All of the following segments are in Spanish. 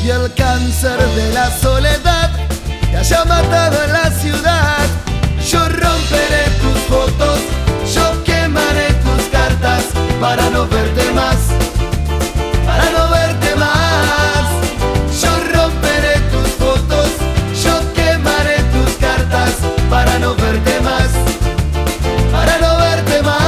Si el cáncer de la soledad te haya matado en la ciudad, yo romperé tus fotos, yo quemaré tus cartas para no verte más, para no verte más. Yo romperé tus fotos, yo quemaré tus cartas para no verte más, para no verte más.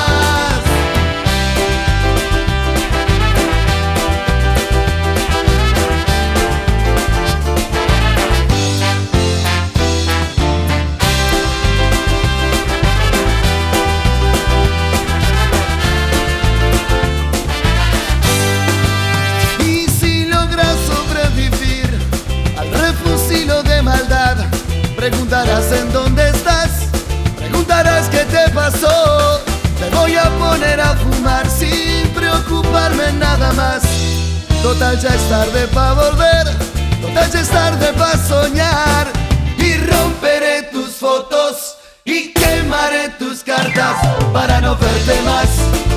Preguntarás en dónde estás, preguntarás qué te pasó. Te voy a poner a fumar sin preocuparme nada más. Total ya es tarde pa' volver, total ya es tarde pa' soñar. Y romperé tus fotos y quemaré tus cartas para no verte más.